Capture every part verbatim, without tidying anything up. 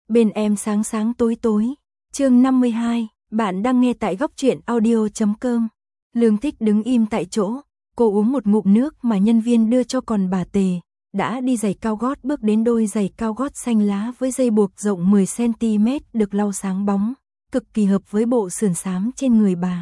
Bên em sáng sáng tối tối. Chương năm mươi hai, bạn đang nghe tại góc truyện audio chấm com. Lương Thích đứng im tại chỗ, cô uống một ngụm nước mà nhân viên đưa cho, còn bà Tề đã đi giày cao gót bước đến đôi giày cao gót xanh lá với dây buộc rộng mười xăng ti mét được lau sáng bóng, cực kỳ hợp với bộ sườn xám trên người bà.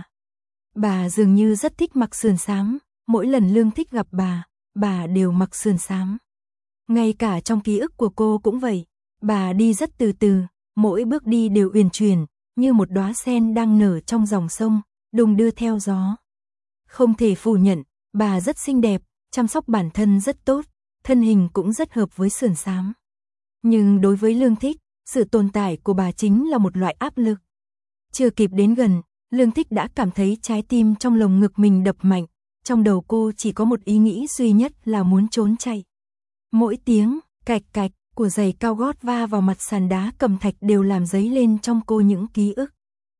Bà dường như rất thích mặc sườn xám, mỗi lần Lương Thích gặp bà, bà đều mặc sườn xám. Ngay cả trong ký ức của cô cũng vậy, bà đi rất từ từ, mỗi bước đi đều uyển chuyển, như một đóa sen đang nở trong dòng sông, đung đưa theo gió. Không thể phủ nhận, bà rất xinh đẹp, chăm sóc bản thân rất tốt, thân hình cũng rất hợp với sườn xám. Nhưng đối với Lương Thích, sự tồn tại của bà chính là một loại áp lực. Chưa kịp đến gần, Lương Thích đã cảm thấy trái tim trong lồng ngực mình đập mạnh, trong đầu cô chỉ có một ý nghĩ duy nhất là muốn trốn chạy. Mỗi tiếng cạch cạch của giày cao gót va vào mặt sàn đá cẩm thạch đều làm dấy lên trong cô những ký ức.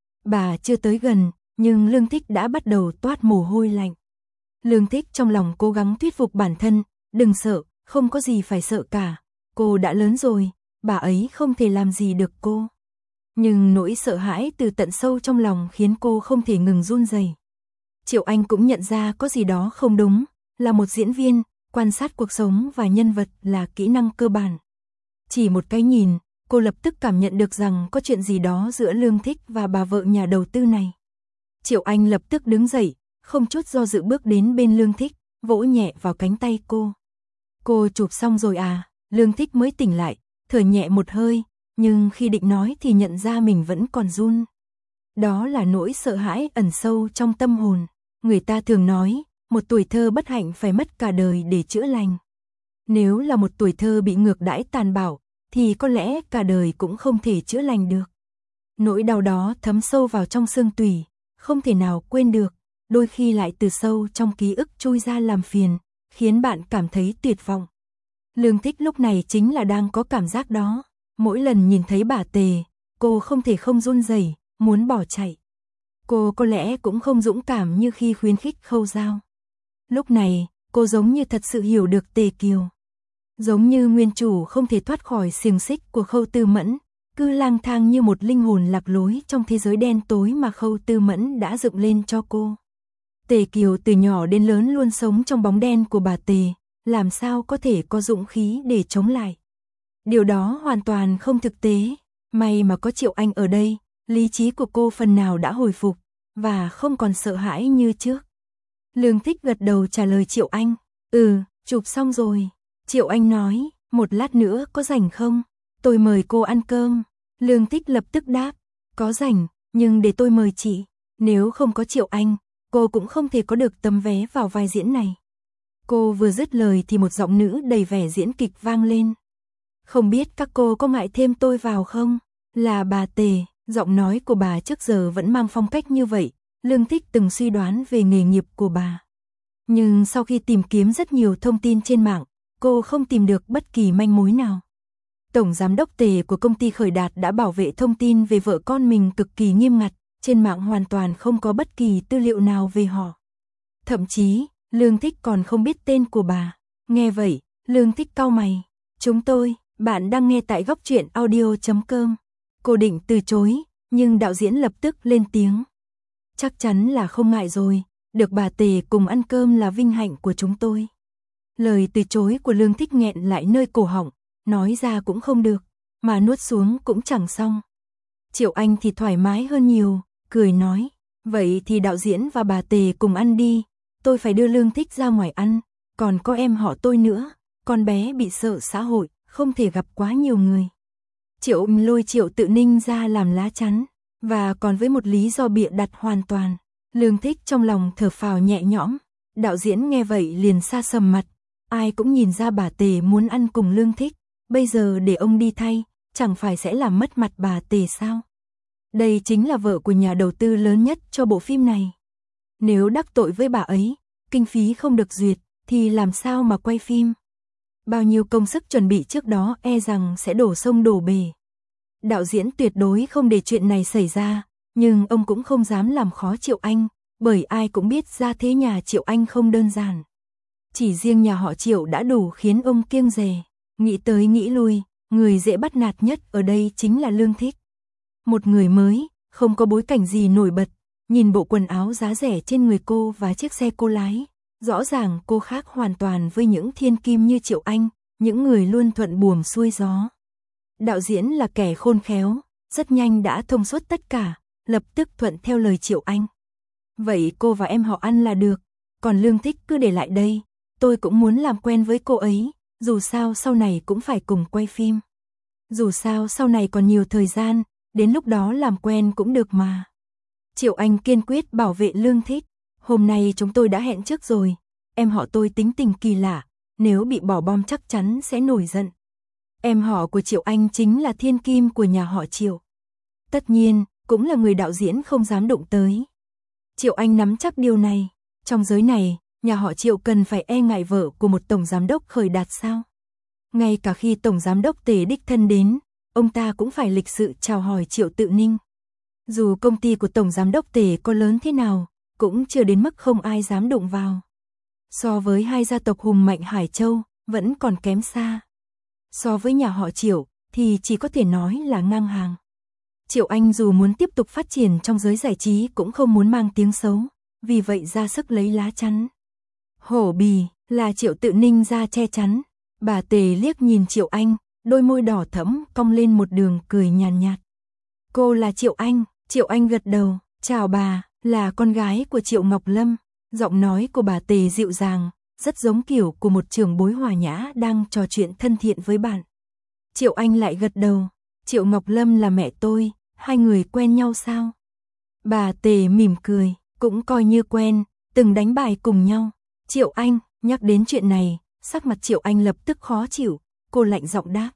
Bà chưa tới gần, nhưng Lương Thích đã bắt đầu toát mồ hôi lạnh. Lương Thích trong lòng cố gắng thuyết phục bản thân, đừng sợ, không có gì phải sợ cả, cô đã lớn rồi, bà ấy không thể làm gì được cô. Nhưng nỗi sợ hãi từ tận sâu trong lòng khiến cô không thể ngừng run rẩy. Triệu Anh cũng nhận ra có gì đó không đúng, là một diễn viên, quan sát cuộc sống và nhân vật là kỹ năng cơ bản. Chỉ một cái nhìn, cô lập tức cảm nhận được rằng có chuyện gì đó giữa Lương Thích và bà vợ nhà đầu tư này. Triệu Anh lập tức đứng dậy, không chút do dự bước đến bên Lương Thích, vỗ nhẹ vào cánh tay cô. Cô chụp xong rồi à? Lương Thích mới tỉnh lại, thở nhẹ một hơi, nhưng khi định nói thì nhận ra mình vẫn còn run. Đó là nỗi sợ hãi ẩn sâu trong tâm hồn. Người ta thường nói, một tuổi thơ bất hạnh phải mất cả đời để chữa lành. Nếu là một tuổi thơ bị ngược đãi tàn bạo, thì có lẽ cả đời cũng không thể chữa lành được. Nỗi đau đó thấm sâu vào trong xương tủy, không thể nào quên được, đôi khi lại từ sâu trong ký ức chui ra làm phiền, khiến bạn cảm thấy tuyệt vọng. Lương Thích lúc này chính là đang có cảm giác đó. Mỗi lần nhìn thấy bà Tề, cô không thể không run rẩy, muốn bỏ chạy. Cô có lẽ cũng không dũng cảm như khi khuyến khích Khâu Dao. Lúc này, cô giống như thật sự hiểu được Tề Kiều. Giống như nguyên chủ không thể thoát khỏi xiềng xích của Khâu Tư Mẫn, cứ lang thang như một linh hồn lạc lối trong thế giới đen tối mà Khâu Tư Mẫn đã dựng lên cho cô. Tề Kiều từ nhỏ đến lớn luôn sống trong bóng đen của bà Tề, làm sao có thể có dũng khí để chống lại. Điều đó hoàn toàn không thực tế, may mà có Triệu Anh ở đây, lý trí của cô phần nào đã hồi phục, và không còn sợ hãi như trước. Lương Thích gật đầu trả lời Triệu Anh, ừ, chụp xong rồi. Triệu Anh nói, một lát nữa có rảnh không? Tôi mời cô ăn cơm. Lương Thích lập tức đáp, có rảnh, nhưng để tôi mời chị. Nếu không có Triệu Anh, cô cũng không thể có được tấm vé vào vai diễn này. Cô vừa dứt lời thì một giọng nữ đầy vẻ diễn kịch vang lên. Không biết các cô có ngại thêm tôi vào không? Là bà Tề, giọng nói của bà trước giờ vẫn mang phong cách như vậy. Lương Thích từng suy đoán về nghề nghiệp của bà. Nhưng sau khi tìm kiếm rất nhiều thông tin trên mạng, cô không tìm được bất kỳ manh mối nào. Tổng giám đốc Tề của công ty Khởi Đạt đã bảo vệ thông tin về vợ con mình cực kỳ nghiêm ngặt, trên mạng hoàn toàn không có bất kỳ tư liệu nào về họ. Thậm chí, Lương Thích còn không biết tên của bà. Nghe vậy, Lương Thích cau mày. Chúng tôi, bạn đang nghe tại góc truyện audio chấm com. Cô định từ chối, nhưng đạo diễn lập tức lên tiếng. Chắc chắn là không ngại rồi, được bà Tề cùng ăn cơm là vinh hạnh của chúng tôi. Lời từ chối của Lương Thích nghẹn lại nơi cổ họng, nói ra cũng không được, mà nuốt xuống cũng chẳng xong. Triệu Anh thì thoải mái hơn nhiều, cười nói, vậy thì đạo diễn và bà Tề cùng ăn đi, tôi phải đưa Lương Thích ra ngoài ăn, còn có em họ tôi nữa, con bé bị sợ xã hội, không thể gặp quá nhiều người. Triệu lôi Triệu Tự Ninh ra làm lá chắn, và còn với một lý do bịa đặt hoàn toàn. Lương Thích trong lòng thở phào nhẹ nhõm, đạo diễn nghe vậy liền sa sầm mặt, ai cũng nhìn ra bà Tề muốn ăn cùng Lương Thích, bây giờ để ông đi thay, chẳng phải sẽ làm mất mặt bà Tề sao? Đây chính là vợ của nhà đầu tư lớn nhất cho bộ phim này. Nếu đắc tội với bà ấy, kinh phí không được duyệt, thì làm sao mà quay phim? Bao nhiêu công sức chuẩn bị trước đó e rằng sẽ đổ sông đổ bể. Đạo diễn tuyệt đối không để chuyện này xảy ra, nhưng ông cũng không dám làm khó Triệu Anh, bởi ai cũng biết gia thế nhà Triệu Anh không đơn giản. Chỉ riêng nhà họ Triệu đã đủ khiến ông kiêng dè, nghĩ tới nghĩ lui, người dễ bắt nạt nhất ở đây chính là Lương Thích. Một người mới, không có bối cảnh gì nổi bật, nhìn bộ quần áo giá rẻ trên người cô và chiếc xe cô lái, rõ ràng cô khác hoàn toàn với những thiên kim như Triệu Anh, những người luôn thuận buồm xuôi gió. Đạo diễn là kẻ khôn khéo, rất nhanh đã thông suốt tất cả, lập tức thuận theo lời Triệu Anh. Vậy cô và em họ ăn là được, còn Lương Thích cứ để lại đây, tôi cũng muốn làm quen với cô ấy, dù sao sau này cũng phải cùng quay phim. Dù sao sau này còn nhiều thời gian, đến lúc đó làm quen cũng được mà. Triệu Anh kiên quyết bảo vệ Lương Thích, hôm nay chúng tôi đã hẹn trước rồi, em họ tôi tính tình kỳ lạ, nếu bị bỏ bom chắc chắn sẽ nổi giận. Em họ của Triệu Anh chính là thiên kim của nhà họ Triệu. Tất nhiên, cũng là người đạo diễn không dám đụng tới. Triệu Anh nắm chắc điều này, trong giới này, nhà họ Triệu cần phải e ngại vợ của một tổng giám đốc khởi đạt sao? Ngay cả khi tổng giám đốc Tề đích thân đến, ông ta cũng phải lịch sự chào hỏi Triệu Tự Ninh. Dù công ty của tổng giám đốc Tề có lớn thế nào, cũng chưa đến mức không ai dám đụng vào. So với hai gia tộc hùng mạnh Hải Châu, vẫn còn kém xa. So với nhà họ Triệu, thì chỉ có thể nói là ngang hàng. Triệu Anh dù muốn tiếp tục phát triển trong giới giải trí cũng không muốn mang tiếng xấu, vì vậy ra sức lấy lá chắn. Hổ bì, là Triệu Tự Ninh ra che chắn. Bà Tề liếc nhìn Triệu Anh, đôi môi đỏ thẫm cong lên một đường cười nhàn nhạt, nhạt. Cô là Triệu Anh, Triệu Anh gật đầu, chào bà, là con gái của Triệu Ngọc Lâm. Giọng nói của bà Tề dịu dàng, rất giống kiểu của một trưởng bối hòa nhã đang trò chuyện thân thiện với bạn. Triệu Anh lại gật đầu, Triệu Ngọc Lâm là mẹ tôi, hai người quen nhau sao? Bà Tề mỉm cười, cũng coi như quen, từng đánh bài cùng nhau. Triệu Anh, nhắc đến chuyện này, sắc mặt Triệu Anh lập tức khó chịu, cô lạnh giọng đáp.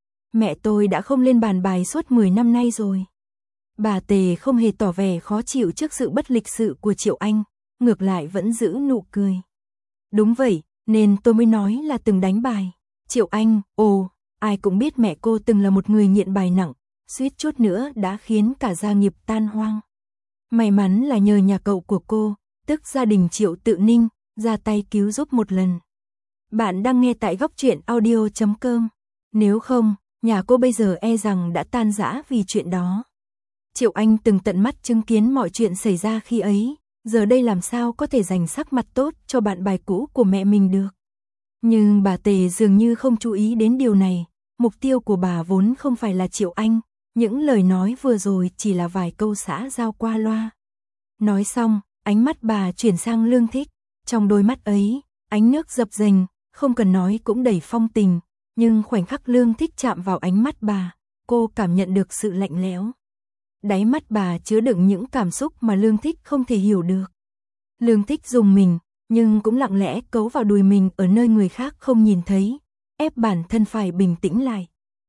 Mẹ tôi đã không lên bàn bài suốt mười năm nay rồi. Bà Tề không hề tỏ vẻ khó chịu trước sự bất lịch sự của Triệu Anh, ngược lại vẫn giữ nụ cười. Đúng vậy, nên tôi mới nói là từng đánh bài. Triệu Anh, ồ, ai cũng biết mẹ cô từng là một người nghiện bài nặng, suýt chút nữa đã khiến cả gia nghiệp tan hoang. May mắn là nhờ nhà cậu của cô, tức gia đình Triệu Tự Ninh, ra tay cứu giúp một lần. Bạn đang nghe tại góc truyện audio chấm com. Nếu không, nhà cô bây giờ e rằng đã tan rã vì chuyện đó. Triệu Anh từng tận mắt chứng kiến mọi chuyện xảy ra khi ấy, giờ đây làm sao có thể dành sắc mặt tốt cho bạn bài cũ của mẹ mình được. Nhưng bà Tề dường như không chú ý đến điều này, mục tiêu của bà vốn không phải là Triệu Anh, những lời nói vừa rồi chỉ là vài câu xã giao qua loa. Nói xong, ánh mắt bà chuyển sang Lương Thích, trong đôi mắt ấy, ánh nước dập dềnh, không cần nói cũng đầy phong tình, nhưng khoảnh khắc Lương Thích chạm vào ánh mắt bà, cô cảm nhận được sự lạnh lẽo. Đáy mắt bà chứa đựng những cảm xúc mà Lương Thích không thể hiểu được. Lương Thích dùng mình, nhưng cũng lặng lẽ cấu vào đùi mình ở nơi người khác không nhìn thấy, ép bản thân phải bình tĩnh lại.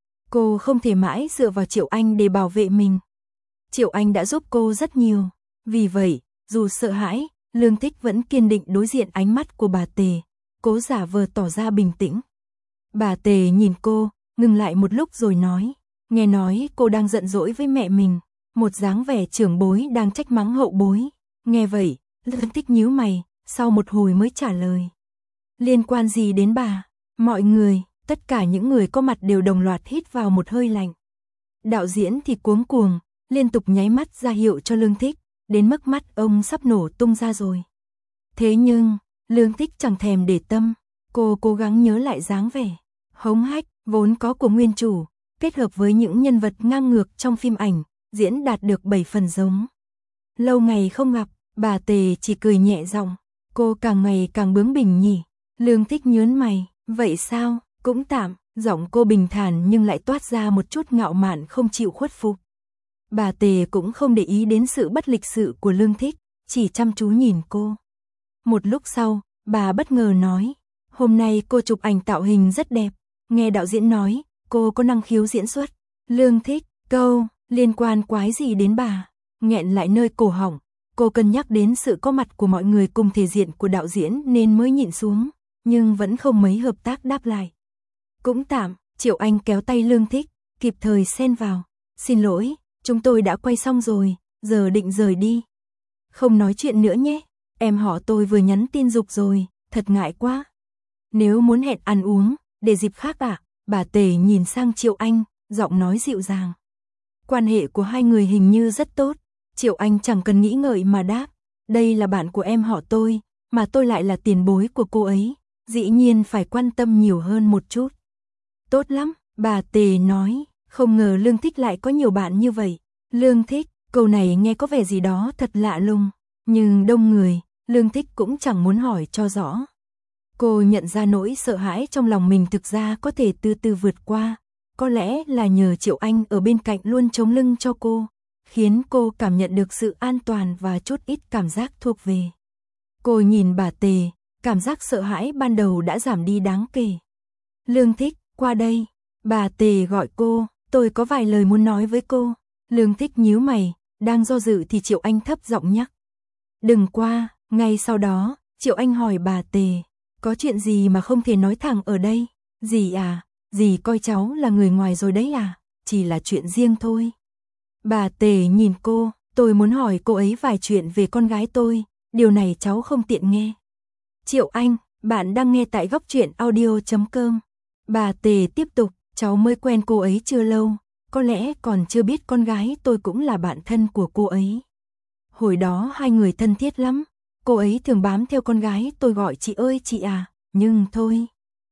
Cô không thể mãi dựa vào Triệu Anh để bảo vệ mình. Triệu Anh đã giúp cô rất nhiều, vì vậy, dù sợ hãi, Lương Thích vẫn kiên định đối diện ánh mắt của bà Tề, cố giả vờ tỏ ra bình tĩnh. Bà Tề nhìn cô, ngừng lại một lúc rồi nói, nghe nói cô đang giận dỗi với mẹ mình, một dáng vẻ trưởng bối đang trách mắng hậu bối. Nghe vậy, Lương Thích nhíu mày, sau một hồi mới trả lời. Liên quan gì đến bà? Mọi người, tất cả những người có mặt đều đồng loạt hít vào một hơi lạnh. Đạo diễn thì cuống cuồng, liên tục nháy mắt ra hiệu cho Lương Thích, đến mức mắt ông sắp nổ tung ra rồi. Thế nhưng, Lương Thích chẳng thèm để tâm, cô cố gắng nhớ lại dáng vẻ hống hách vốn có của nguyên chủ, kết hợp với những nhân vật ngang ngược trong phim ảnh, diễn đạt được bảy phần giống. Lâu ngày không gặp, bà Tề chỉ cười nhẹ giọng, cô càng ngày càng bướng bỉnh nhỉ. Lương Thích nhớn mày, vậy sao, cũng tạm, giọng cô bình thản nhưng lại toát ra một chút ngạo mạn không chịu khuất phục. Bà Tề cũng không để ý đến sự bất lịch sự của Lương Thích, chỉ chăm chú nhìn cô. Một lúc sau, bà bất ngờ nói, hôm nay cô chụp ảnh tạo hình rất đẹp, nghe đạo diễn nói, cô có năng khiếu diễn xuất. Lương Thích, câu, liên quan quái gì đến bà, nghẹn lại nơi cổ họng, cô cân nhắc đến sự có mặt của mọi người cùng thể diện của đạo diễn nên mới nhịn xuống, nhưng vẫn không mấy hợp tác đáp lại. Cũng tạm, Triệu Anh kéo tay Lương Thích, kịp thời xen vào, xin lỗi, chúng tôi đã quay xong rồi, giờ định rời đi. Không nói chuyện nữa nhé, em họ tôi vừa nhắn tin giục rồi, thật ngại quá. Nếu muốn hẹn ăn uống, để dịp khác ạ, Bà Tề nhìn sang Triệu Anh, giọng nói dịu dàng. Quan hệ của hai người hình như rất tốt. Triệu Anh chẳng cần nghĩ ngợi mà đáp. Đây là bạn của em họ tôi, mà tôi lại là tiền bối của cô ấy. Dĩ nhiên phải quan tâm nhiều hơn một chút. Tốt lắm, bà Tề nói. Không ngờ Lương Thích lại có nhiều bạn như vậy. Lương Thích, câu này nghe có vẻ gì đó thật lạ lùng. Nhưng đông người, Lương Thích cũng chẳng muốn hỏi cho rõ. Cô nhận ra nỗi sợ hãi trong lòng mình thực ra có thể từ từ vượt qua. Có lẽ là nhờ Triệu Anh ở bên cạnh luôn chống lưng cho cô, khiến cô cảm nhận được sự an toàn và chút ít cảm giác thuộc về. Cô nhìn bà Tề, cảm giác sợ hãi ban đầu đã giảm đi đáng kể. Lương Thích, qua đây. Bà Tề gọi cô, tôi có vài lời muốn nói với cô. Lương Thích nhíu mày, đang do dự thì Triệu Anh thấp giọng nhắc. Đừng qua. Ngay sau đó, Triệu Anh hỏi bà Tề, có chuyện gì mà không thể nói thẳng ở đây? Dì à, dì coi cháu là người ngoài rồi đấy à? Chỉ là chuyện riêng thôi. Bà Tề nhìn cô, tôi muốn hỏi cô ấy vài chuyện về con gái tôi, điều này cháu không tiện nghe. Triệu Anh, bạn đang nghe tại góc truyện audio chấm com. Bà Tề tiếp tục, cháu mới quen cô ấy chưa lâu, có lẽ còn chưa biết con gái tôi cũng là bạn thân của cô ấy. Hồi đó hai người thân thiết lắm, cô ấy thường bám theo con gái tôi gọi chị ơi chị à, nhưng thôi.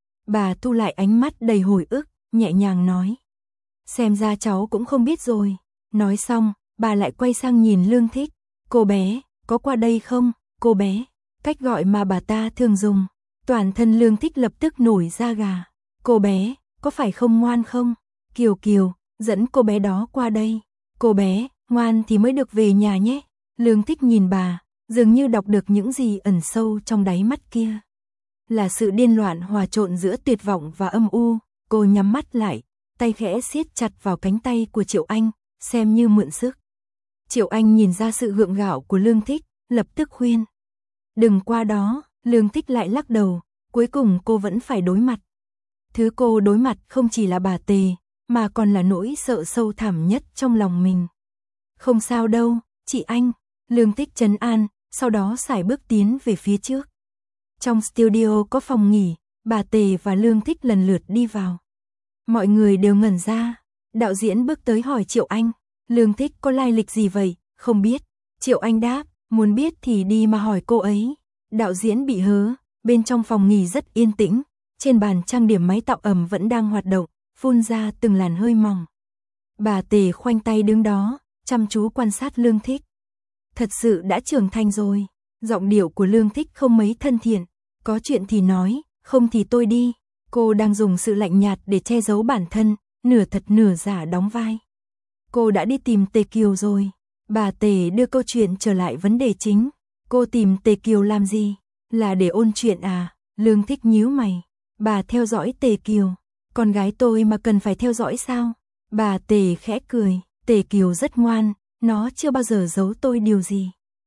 Bà thu lại ánh mắt đầy hồi ức, nhẹ nhàng nói. Xem ra cháu cũng không biết rồi. Nói xong, bà lại quay sang nhìn Lương Thích. Cô bé, có qua đây không, cô bé? Cách gọi mà bà ta thường dùng. Toàn thân Lương Thích lập tức nổi da gà. Cô bé, có phải không ngoan không? Kiều Kiều, dẫn cô bé đó qua đây. Cô bé, ngoan thì mới được về nhà nhé. Lương Thích nhìn bà, dường như đọc được những gì ẩn sâu trong đáy mắt kia. Là sự điên loạn hòa trộn giữa tuyệt vọng và âm u. Cô nhắm mắt lại, tay khẽ siết chặt vào cánh tay của Triệu Anh, xem như mượn sức. Triệu Anh nhìn ra sự gượng gạo của Lương Thích, lập tức khuyên. Đừng qua đó. Lương Thích lại lắc đầu, cuối cùng cô vẫn phải đối mặt. Thứ cô đối mặt không chỉ là bà Tề, mà còn là nỗi sợ sâu thẳm nhất trong lòng mình. Không sao đâu, chị Anh. Lương Thích trấn an, sau đó sải bước tiến về phía trước. Trong studio có phòng nghỉ, bà Tề và Lương Thích lần lượt đi vào. Mọi người đều ngẩn ra. Đạo diễn bước tới hỏi Triệu Anh, Lương Thích có lai lịch gì vậy? Không biết. Triệu Anh đáp, muốn biết thì đi mà hỏi cô ấy. Đạo diễn bị hớ, bên trong phòng nghỉ rất yên tĩnh, trên bàn trang điểm máy tạo ẩm vẫn đang hoạt động, phun ra từng làn hơi mỏng. Bà Tề khoanh tay đứng đó, chăm chú quan sát Lương Thích. Thật sự đã trưởng thành rồi. Giọng điệu của Lương Thích không mấy thân thiện, có chuyện thì nói, không thì tôi đi. Cô đang dùng sự lạnh nhạt để che giấu bản thân, nửa thật nửa giả đóng vai. Cô đã đi tìm Tề Kiều rồi. Bà Tề đưa câu chuyện trở lại vấn đề chính. Cô tìm Tề Kiều làm gì? Là để ôn chuyện à? Lương Thích nhíu mày. Bà theo dõi Tề Kiều. Con gái tôi mà cần phải theo dõi sao? Bà Tề khẽ cười. Tề Kiều rất ngoan, nó chưa bao giờ giấu tôi điều gì.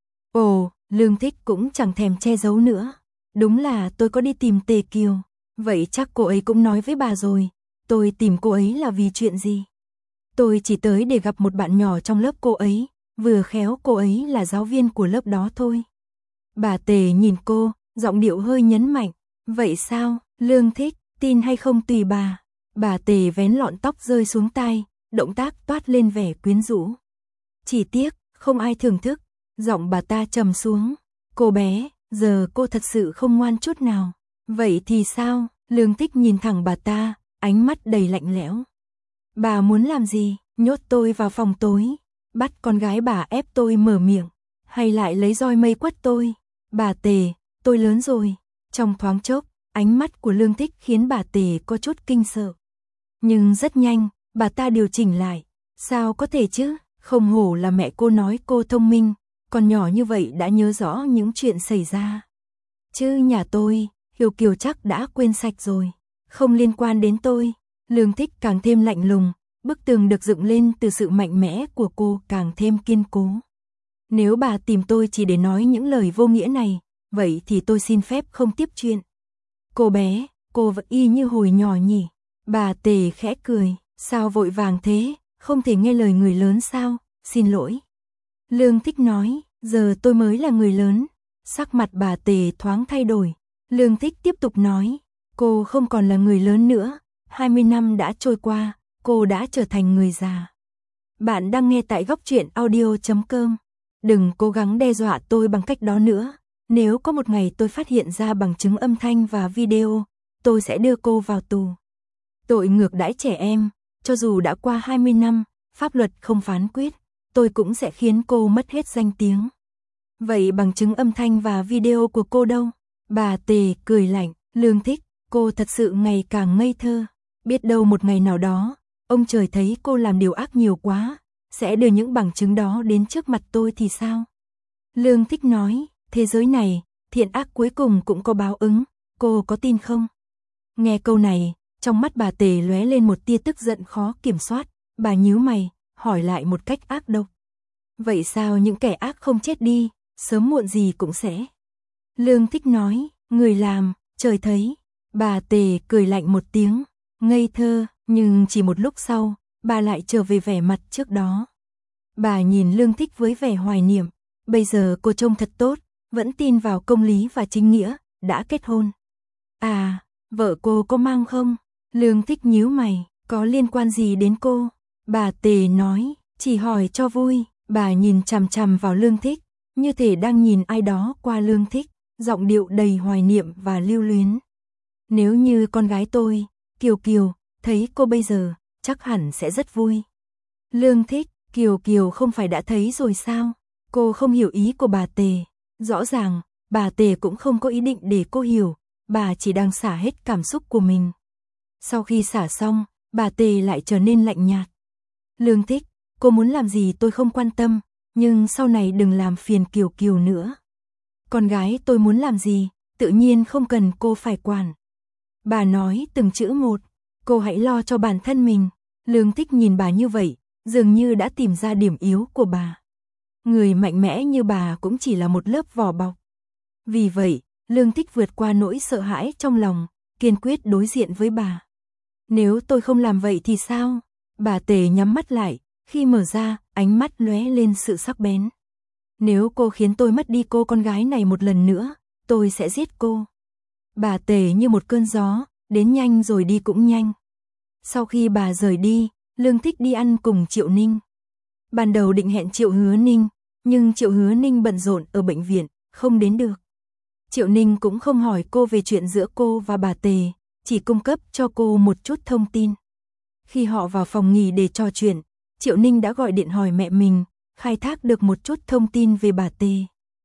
Ồ, Lương Thích cũng chẳng thèm che giấu nữa. Đúng là tôi có đi tìm Tề Kiều. Vậy chắc cô ấy cũng nói với bà rồi. Tôi tìm cô ấy là vì chuyện gì? Tôi chỉ tới để gặp một bạn nhỏ trong lớp cô ấy, vừa khéo cô ấy là giáo viên của lớp đó thôi. Bà Tề nhìn cô, giọng điệu hơi nhấn mạnh. Vậy sao, Lương Thích, tin hay không tùy bà. Bà Tề vén lọn tóc rơi xuống tai, động tác toát lên vẻ quyến rũ. Chỉ tiếc, không ai thưởng thức. Giọng bà ta trầm xuống. Cô bé, giờ cô thật sự không ngoan chút nào. Vậy thì sao? Lương Thích nhìn thẳng bà ta, ánh mắt đầy lạnh lẽo. Bà muốn làm gì? Nhốt tôi vào phòng tối, bắt con gái bà ép tôi mở miệng, hay lại lấy roi mây quất tôi? Bà Tề, tôi lớn rồi. Trong thoáng chốc, ánh mắt của Lương Thích khiến bà Tề có chút kinh sợ. Nhưng rất nhanh, bà ta điều chỉnh lại. Sao có thể chứ? Không hổ là mẹ cô nói cô thông minh, còn nhỏ như vậy đã nhớ rõ những chuyện xảy ra. Chứ nhà tôi, Kiều Kiều chắc đã quên sạch rồi. Không liên quan đến tôi. Lương Thích càng thêm lạnh lùng, bức tường được dựng lên từ sự mạnh mẽ của cô càng thêm kiên cố. Nếu bà tìm tôi chỉ để nói những lời vô nghĩa này, vậy thì tôi xin phép không tiếp chuyện. Cô bé, cô vẫn y như hồi nhỏ nhỉ? Bà Tề khẽ cười, sao vội vàng thế, không thể nghe lời người lớn sao? Xin lỗi. Lương Thích nói, giờ tôi mới là người lớn. Sắc mặt bà Tề thoáng thay đổi. Lương Thích tiếp tục nói, cô không còn là người lớn nữa. hai mươi năm đã trôi qua, cô đã trở thành người già. Bạn đang nghe tại góc truyện audio chấm com. Đừng cố gắng đe dọa tôi bằng cách đó nữa. Nếu có một ngày tôi phát hiện ra bằng chứng âm thanh và video, tôi sẽ đưa cô vào tù. Tội ngược đãi trẻ em, cho dù đã qua hai mươi năm, pháp luật không phán quyết, tôi cũng sẽ khiến cô mất hết danh tiếng. Vậy bằng chứng âm thanh và video của cô đâu? Bà Tề cười lạnh, Lương Thích, cô thật sự ngày càng ngây thơ. Biết đâu một ngày nào đó, ông trời thấy cô làm điều ác nhiều quá, sẽ đưa những bằng chứng đó đến trước mặt tôi thì sao? Lương Thích nói, thế giới này, thiện ác cuối cùng cũng có báo ứng, cô có tin không? Nghe câu này, trong mắt bà Tề lóe lên một tia tức giận khó kiểm soát, bà nhíu mày, hỏi lại một cách ác độc. Vậy sao những kẻ ác không chết đi, sớm muộn gì cũng sẽ? Lương Thích nói, người làm, trời thấy. Bà Tề cười lạnh một tiếng, ngây thơ, nhưng chỉ một lúc sau, bà lại trở về vẻ mặt trước đó. Bà nhìn Lương Thích với vẻ hoài niệm, bây giờ cô trông thật tốt, vẫn tin vào công lý và chính nghĩa, đã kết hôn. À, vợ cô có mang không? Lương Thích nhíu mày, có liên quan gì đến cô? Bà Tề nói, chỉ hỏi cho vui. Bà nhìn chằm chằm vào Lương Thích, như thể đang nhìn ai đó qua Lương Thích, giọng điệu đầy hoài niệm và lưu luyến. Nếu như con gái tôi, Kiều Kiều, thấy cô bây giờ, chắc hẳn sẽ rất vui. Lương Thích, Kiều Kiều không phải đã thấy rồi sao? Cô không hiểu ý của bà Tề. Rõ ràng, bà Tề cũng không có ý định để cô hiểu, bà chỉ đang xả hết cảm xúc của mình. Sau khi xả xong, bà Tề lại trở nên lạnh nhạt. Lương Thích, cô muốn làm gì tôi không quan tâm, nhưng sau này đừng làm phiền Kiều Kiều nữa. Con gái tôi muốn làm gì, tự nhiên không cần cô phải quản. Bà nói từng chữ một, cô hãy lo cho bản thân mình. Lương Thích nhìn bà như vậy, dường như đã tìm ra điểm yếu của bà. Người mạnh mẽ như bà cũng chỉ là một lớp vỏ bọc. Vì vậy, Lương Thích vượt qua nỗi sợ hãi trong lòng, kiên quyết đối diện với bà. Nếu tôi không làm vậy thì sao? Bà Tề nhắm mắt lại, khi mở ra, ánh mắt lóe lên sự sắc bén. Nếu cô khiến tôi mất đi cô con gái này một lần nữa, tôi sẽ giết cô. Bà Tề như một cơn gió, đến nhanh rồi đi cũng nhanh. Sau khi bà rời đi, Lương Thích đi ăn cùng Triệu Ninh. Ban đầu định hẹn Triệu Hứa Ninh, nhưng Triệu Hứa Ninh bận rộn ở bệnh viện, không đến được. Triệu Ninh cũng không hỏi cô về chuyện giữa cô và bà Tề, chỉ cung cấp cho cô một chút thông tin. Khi họ vào phòng nghỉ để trò chuyện, Triệu Ninh đã gọi điện hỏi mẹ mình, khai thác được một chút thông tin về bà Tề.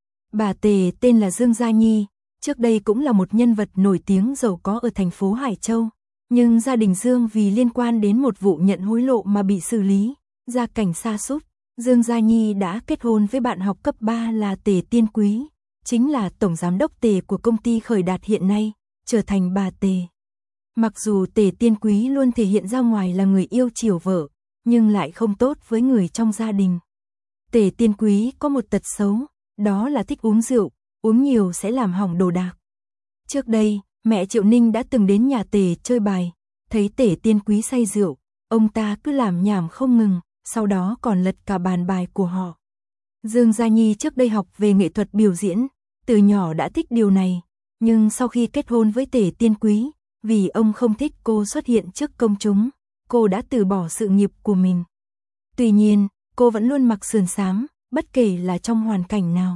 Bà Tề tên là Dương Gia Nhi, trước đây cũng là một nhân vật nổi tiếng giàu có ở thành phố Hải Châu, nhưng gia đình Dương vì liên quan đến một vụ nhận hối lộ mà bị xử lý, gia cảnh sa sút. Dương Gia Nhi đã kết hôn với bạn học cấp ba là Tề Tiên Quý, chính là tổng giám đốc Tề của công ty Khởi Đạt hiện nay, trở thành bà Tề. Mặc dù Tề Tiên Quý luôn thể hiện ra ngoài là người yêu chiều vợ, nhưng lại không tốt với người trong gia đình. Tề Tiên Quý có một tật xấu, đó là thích uống rượu, uống nhiều sẽ làm hỏng đồ đạc. Trước đây, mẹ Triệu Ninh đã từng đến nhà Tề chơi bài, thấy Tề Tiên Quý say rượu, ông ta cứ làm nhảm không ngừng, sau đó còn lật cả bàn bài của họ. Dương Gia Nhi trước đây học về nghệ thuật biểu diễn, từ nhỏ đã thích điều này, nhưng sau khi kết hôn với Tề Tiên Quý, vì ông không thích cô xuất hiện trước công chúng, cô đã từ bỏ sự nghiệp của mình. Tuy nhiên, cô vẫn luôn mặc sườn xám, bất kể là trong hoàn cảnh nào.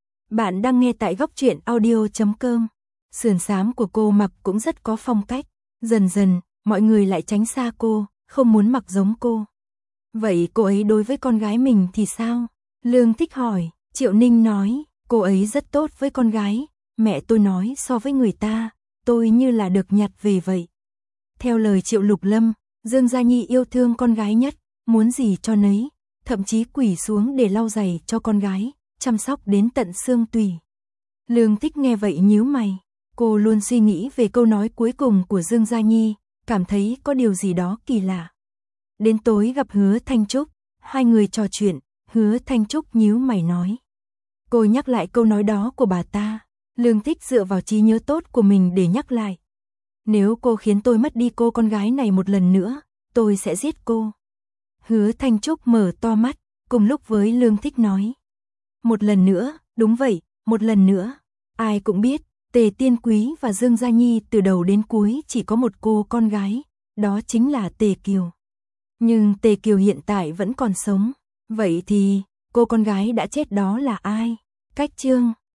Bạn đang nghe tại góc truyện audio chấm com. Sườn xám của cô mặc cũng rất có phong cách. Dần dần, mọi người lại tránh xa cô, không muốn mặc giống cô. Vậy cô ấy đối với con gái mình thì sao? Lương Thích hỏi. Triệu Ninh nói, cô ấy rất tốt với con gái. Mẹ tôi nói so với người ta, tôi như là được nhặt về vậy. Theo lời Triệu Lục Lâm, Dương Gia Nhi yêu thương con gái nhất, muốn gì cho nấy, thậm chí quỳ xuống để lau giày cho con gái, chăm sóc đến tận xương tủy. Lương Thích nghe vậy nhíu mày, cô luôn suy nghĩ về câu nói cuối cùng của Dương Gia Nhi, cảm thấy có điều gì đó kỳ lạ. Đến tối gặp Hứa Thanh Trúc, hai người trò chuyện, Hứa Thanh Trúc nhíu mày nói. Cô nhắc lại câu nói đó của bà ta, Lương Thích dựa vào trí nhớ tốt của mình để nhắc lại. Nếu cô khiến tôi mất đi cô con gái này một lần nữa, tôi sẽ giết cô. Hứa Thanh Trúc mở to mắt, cùng lúc với Lương Thích nói. Một lần nữa, đúng vậy, một lần nữa. Ai cũng biết, Tề Tiên Quý và Dương Gia Nhi từ đầu đến cuối chỉ có một cô con gái, đó chính là Tề Kiều. Nhưng Tề Kiều hiện tại vẫn còn sống. Vậy thì, cô con gái đã chết đó là ai? Cách chương